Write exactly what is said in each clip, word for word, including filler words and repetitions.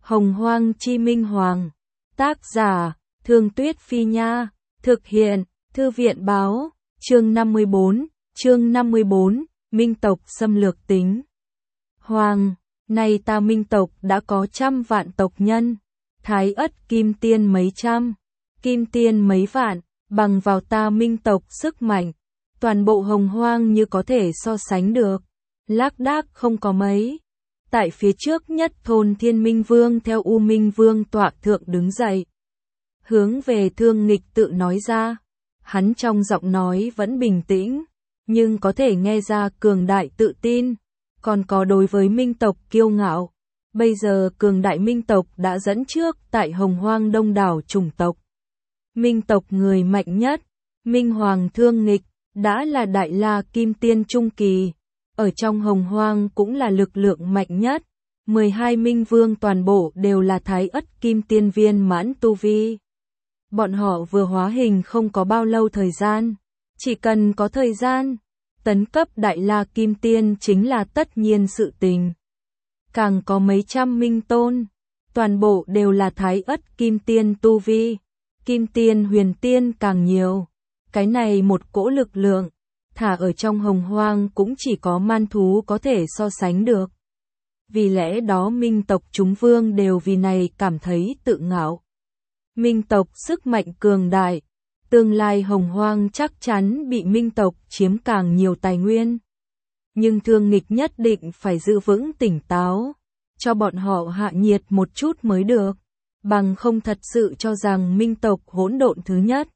Hồng Hoang Chi Minh Hoàng. Tác giả, Thương Tuyết Phi Nha. Thực hiện, Thư viện Báo. Chương năm mươi bốn, chương năm mươi bốn, Minh tộc xâm lược tính. Hoàng, này ta Minh tộc đã có trăm vạn tộc nhân, Thái Ất Kim Tiên mấy trăm, Kim Tiên mấy vạn, bằng vào ta Minh tộc sức mạnh, toàn bộ Hồng Hoang như có thể so sánh được, lác đác không có mấy. Tại phía trước nhất thôn Thiên Minh Vương theo U Minh Vương tọa thượng đứng dậy, hướng về Thương Nghịch tự nói ra. Hắn trong giọng nói vẫn bình tĩnh, nhưng có thể nghe ra cường đại tự tin, còn có đối với Minh tộc kiêu ngạo. Bây giờ cường đại Minh tộc đã dẫn trước tại Hồng Hoang đông đảo chủng tộc. Minh tộc người mạnh nhất, Minh Hoàng Thương Nghịch, đã là Đại La Kim Tiên Trung Kỳ, ở trong Hồng Hoang cũng là lực lượng mạnh nhất. mười hai Minh Vương toàn bộ đều là Thái Ất Kim Tiên viên mãn tu vi. Bọn họ vừa hóa hình không có bao lâu thời gian, chỉ cần có thời gian, tấn cấp Đại La Kim Tiên chính là tất nhiên sự tình. Càng có mấy trăm Minh Tôn, toàn bộ đều là Thái Ất Kim Tiên tu vi, Kim Tiên Huyền Tiên càng nhiều. Cái này một cỗ lực lượng, thả ở trong Hồng Hoang cũng chỉ có man thú có thể so sánh được. Vì lẽ đó Minh tộc chúng vương đều vì này cảm thấy tự ngạo. Minh tộc sức mạnh cường đại, tương lai Hồng Hoang chắc chắn bị Minh tộc chiếm càng nhiều tài nguyên. Nhưng Thương Nghịch nhất định phải giữ vững tỉnh táo, cho bọn họ hạ nhiệt một chút mới được, bằng không thật sự cho rằng Minh tộc hỗn độn thứ nhất.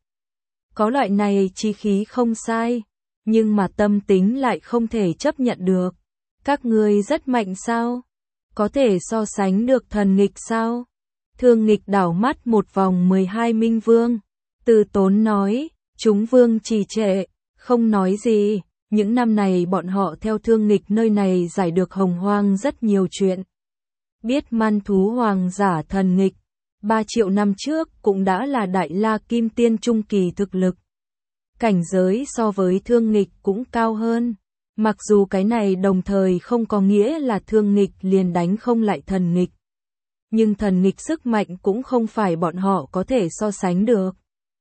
Có loại này chi khí không sai, nhưng mà tâm tính lại không thể chấp nhận được. Các ngươi rất mạnh sao? Có thể so sánh được Thần Nghịch sao? Thương Nghịch đảo mắt một vòng mười hai Minh Vương, từ tốn nói, chúng vương trì trệ, không nói gì. Những năm này bọn họ theo Thương Nghịch nơi này giải được Hồng Hoang rất nhiều chuyện. Biết man thú hoàng giả Thần Nghịch, ba triệu năm trước cũng đã là Đại La Kim Tiên Trung Kỳ thực lực. Cảnh giới so với Thương Nghịch cũng cao hơn. Mặc dù cái này đồng thời không có nghĩa là Thương Nghịch liền đánh không lại Thần Nghịch. Nhưng Thần Nghịch sức mạnh cũng không phải bọn họ có thể so sánh được.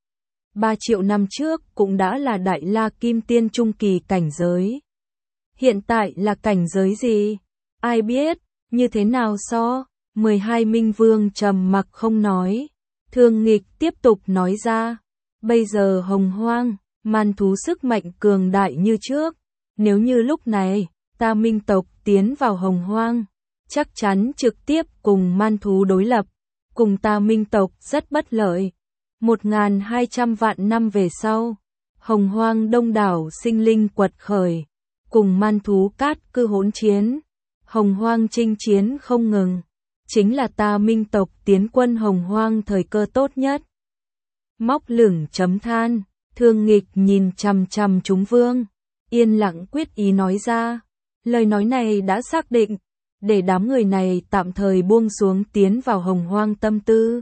Ba triệu năm trước cũng đã là Đại La Kim Tiên Trung Kỳ cảnh giới. Hiện tại là cảnh giới gì? Ai biết, như thế nào so? mười hai Minh Vương trầm mặc không nói. Thương Nghịch tiếp tục nói ra. Bây giờ Hồng Hoang, man thú sức mạnh cường đại như trước. Nếu như lúc này, ta Minh tộc tiến vào Hồng Hoang, chắc chắn trực tiếp cùng man thú đối lập. Cùng ta Minh tộc rất bất lợi. Một nghìn hai trăm vạn năm về sau, Hồng Hoang đông đảo sinh linh quật khởi, cùng man thú cát cư hỗn chiến, Hồng Hoang chinh chiến không ngừng, chính là ta Minh tộc tiến quân Hồng Hoang thời cơ tốt nhất. Móc lửng chấm than, Thương Nghịch nhìn chằm chằm chúng vương, yên lặng quyết ý nói ra, lời nói này đã xác định, để đám người này tạm thời buông xuống tiến vào Hồng Hoang tâm tư.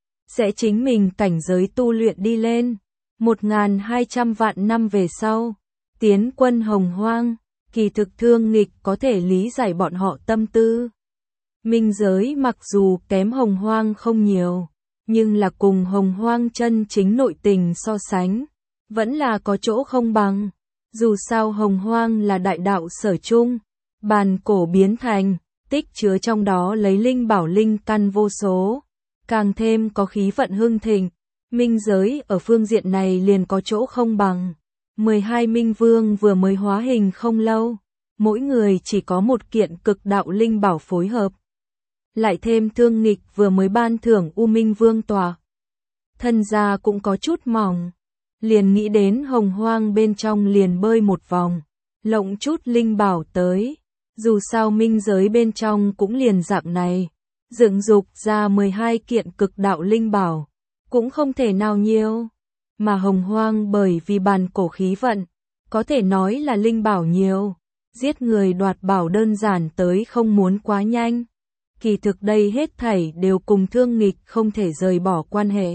Sẽ chính mình cảnh giới tu luyện đi lên, một nghìn hai trăm vạn năm về sau, tiến quân Hồng Hoang, kỳ thực Thương Nghịch có thể lý giải bọn họ tâm tư. Minh giới mặc dù kém Hồng Hoang không nhiều, nhưng là cùng Hồng Hoang chân chính nội tình so sánh, vẫn là có chỗ không bằng. Dù sao Hồng Hoang là đại đạo sở chung, bàn cổ biến thành, tích chứa trong đó lấy linh bảo linh căn vô số. Càng thêm có khí vận hưng thịnh, minh giới ở phương diện này liền có chỗ không bằng. mười hai Minh Vương vừa mới hóa hình không lâu, mỗi người chỉ có một kiện cực đạo linh bảo phối hợp. Lại thêm Thương Nghịch vừa mới ban thưởng U Minh Vương tòa. Thân gia cũng có chút mỏng, liền nghĩ đến Hồng Hoang bên trong liền bơi một vòng, lộng chút linh bảo tới. Dù sao minh giới bên trong cũng liền dạng này. Dựng dục ra mười hai kiện cực đạo linh bảo, cũng không thể nào nhiều. Mà Hồng Hoang bởi vì bàn cổ khí vận, có thể nói là linh bảo nhiều. Giết người đoạt bảo đơn giản tới không muốn quá nhanh. Kỳ thực đây hết thảy đều cùng Thương Nghịch không thể rời bỏ quan hệ.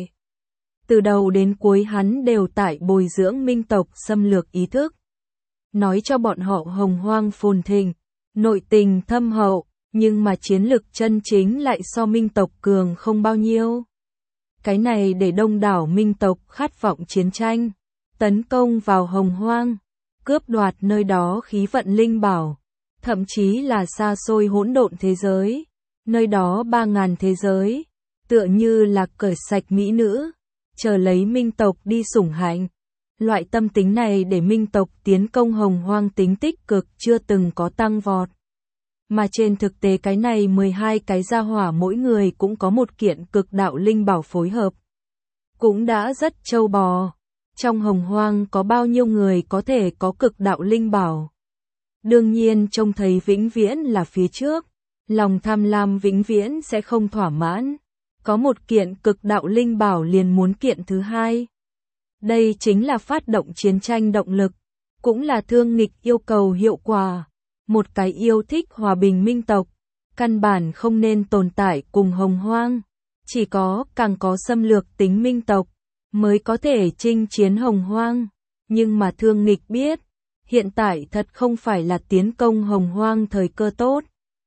Từ đầu đến cuối hắn đều tại bồi dưỡng Minh tộc xâm lược ý thức. Nói cho bọn họ Hồng Hoang phồn thịnh, nội tình thâm hậu. nhưng mà chiến lực chân chính lại so Minh tộc cường không bao nhiêu. Cái này để đông đảo Minh tộc khát vọng chiến tranh, tấn công vào Hồng Hoang, cướp đoạt nơi đó khí vận linh bảo, thậm chí là xa xôi hỗn độn thế giới, nơi đó ba ngàn thế giới, tựa như là cởi sạch mỹ nữ, chờ lấy Minh tộc đi sủng hạnh. Loại tâm tính này để Minh tộc tiến công Hồng Hoang tính tích cực chưa từng có tăng vọt. Mà trên thực tế cái này mười hai cái gia hỏa mỗi người cũng có một kiện cực đạo linh bảo phối hợp. Cũng đã rất trâu bò. Trong Hồng Hoang có bao nhiêu người có thể có cực đạo linh bảo? Đương nhiên trông thấy vĩnh viễn là phía trước. Lòng tham lam vĩnh viễn sẽ không thỏa mãn. Có một kiện cực đạo linh bảo liền muốn kiện thứ hai. Đây chính là phát động chiến tranh động lực. Cũng là thương nghịch yêu cầu hiệu quả. Một cái yêu thích hòa bình Minh tộc, căn bản không nên tồn tại cùng Hồng Hoang, chỉ có càng có xâm lược tính Minh tộc, mới có thể chinh chiến Hồng Hoang. Nhưng mà thương nghịch biết, hiện tại thật không phải là tiến công Hồng Hoang thời cơ tốt.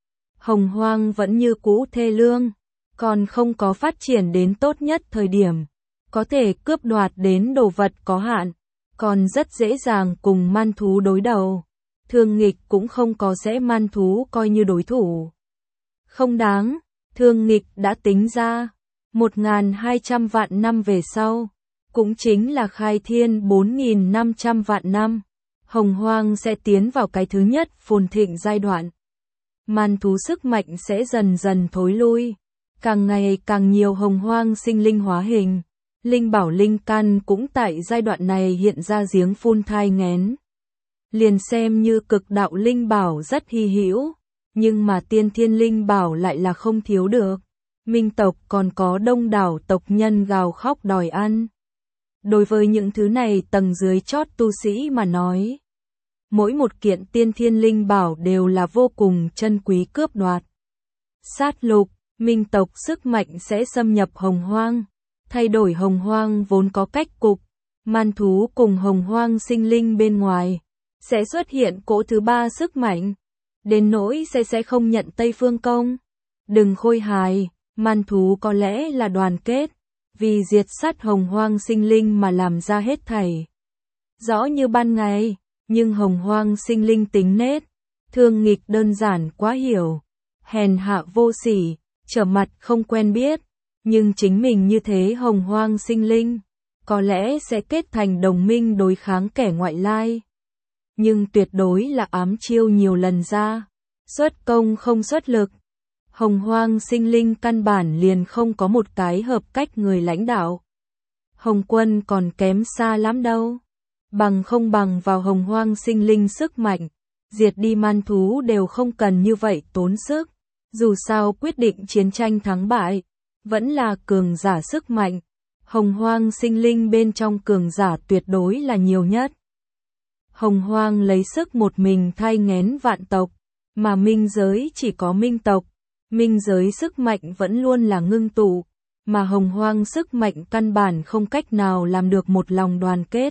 Hồng Hoang vẫn như cũ thê lương, còn không có phát triển đến tốt nhất thời điểm, có thể cướp đoạt đến đồ vật có hạn, còn rất dễ dàng cùng man thú đối đầu. Thương nghịch cũng không có sẽ man thú coi như đối thủ. Không đáng, thương nghịch đã tính ra, một nghìn hai trăm vạn năm về sau, cũng chính là khai thiên bốn nghìn năm trăm vạn năm, Hồng Hoang sẽ tiến vào cái thứ nhất phồn thịnh giai đoạn. Man thú sức mạnh sẽ dần dần thối lui, càng ngày càng nhiều Hồng Hoang sinh linh hóa hình, linh bảo linh căn cũng tại giai đoạn này hiện ra giếng phun thai nghén. Liền xem như cực đạo linh bảo rất hy hữu, nhưng mà tiên thiên linh bảo lại là không thiếu được. Minh tộc còn có đông đảo tộc nhân gào khóc đòi ăn. Đối với những thứ này tầng dưới chót tu sĩ mà nói, mỗi một kiện tiên thiên linh bảo đều là vô cùng chân quý cướp đoạt. Sát lục, Minh tộc sức mạnh sẽ xâm nhập Hồng Hoang, thay đổi Hồng Hoang vốn có cách cục, man thú cùng Hồng Hoang sinh linh bên ngoài. Sẽ xuất hiện cỗ thứ ba sức mạnh, đến nỗi sẽ sẽ không nhận Tây Phương công. Đừng khôi hài, man thú có lẽ là đoàn kết, vì diệt sát Hồng Hoang sinh linh mà làm ra hết thảy. Rõ như ban ngày, nhưng Hồng Hoang sinh linh tính nết, thương nghịch đơn giản quá hiểu, hèn hạ vô sỉ, trở mặt không quen biết, nhưng chính mình như thế Hồng Hoang sinh linh, có lẽ sẽ kết thành đồng minh đối kháng kẻ ngoại lai. Nhưng tuyệt đối là ám chiêu nhiều lần ra, xuất công không xuất lực. Hồng Hoang sinh linh căn bản liền không có một cái hợp cách người lãnh đạo. Hồng Quân còn kém xa lắm đâu. Bằng không bằng vào Hồng Hoang sinh linh sức mạnh, diệt đi man thú đều không cần như vậy tốn sức. Dù sao quyết định chiến tranh thắng bại, vẫn là cường giả sức mạnh. Hồng Hoang sinh linh bên trong cường giả tuyệt đối là nhiều nhất. Hồng Hoang lấy sức một mình thai nghén vạn tộc, mà minh giới chỉ có minh tộc. Minh giới sức mạnh vẫn luôn là ngưng tụ, mà Hồng Hoang sức mạnh căn bản không cách nào làm được một lòng đoàn kết.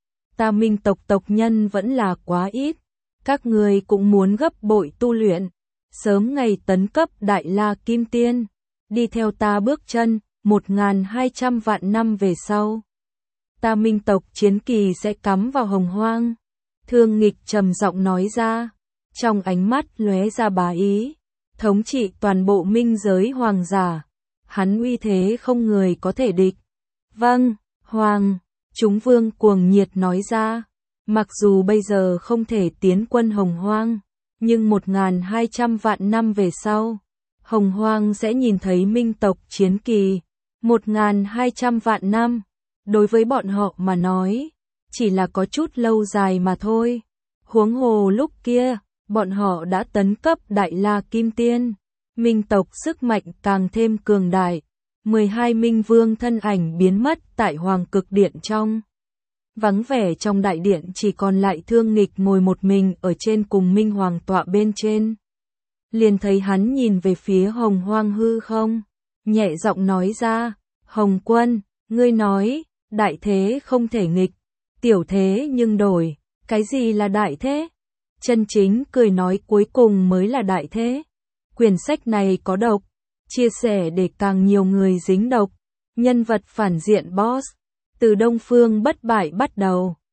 Ta minh tộc tộc nhân vẫn là quá ít, các người cũng muốn gấp bội tu luyện, sớm ngày tấn cấp Đại La Kim Tiên, đi theo ta bước chân, một nghìn hai trăm vạn năm về sau. Ta minh tộc chiến kỳ sẽ cắm vào Hồng Hoang. Thương nghịch trầm giọng nói ra, trong ánh mắt lóe ra bá ý, thống trị toàn bộ minh giới hoàng giả, hắn uy thế không người có thể địch. Vâng, Hoàng, chúng vương cuồng nhiệt nói ra, mặc dù bây giờ không thể tiến quân Hồng Hoang, nhưng một nghìn hai trăm vạn năm về sau, Hồng Hoang sẽ nhìn thấy minh tộc chiến kỳ. Một nghìn hai trăm vạn năm, đối với bọn họ mà nói, chỉ là có chút lâu dài mà thôi. Huống hồ lúc kia, bọn họ đã tấn cấp Đại La Kim Tiên, minh tộc sức mạnh càng thêm cường đại. mười hai minh vương thân ảnh biến mất tại Hoàng Cực Điện trong. Vắng vẻ trong đại điện chỉ còn lại Thương Nghịch ngồi một mình ở trên cùng Minh Hoàng tọa bên trên. Liền thấy hắn nhìn về phía Hồng Hoang hư không, nhẹ giọng nói ra, Hồng Quân, ngươi nói, đại thế không thể nghịch, tiểu thế nhưng đổi, cái gì là đại thế? Chân chính cười nói cuối cùng mới là đại thế. quyển sách này có độc, chia sẻ để càng nhiều người dính độc. Nhân vật phản diện boss, từ Đông Phương bất bại bắt đầu.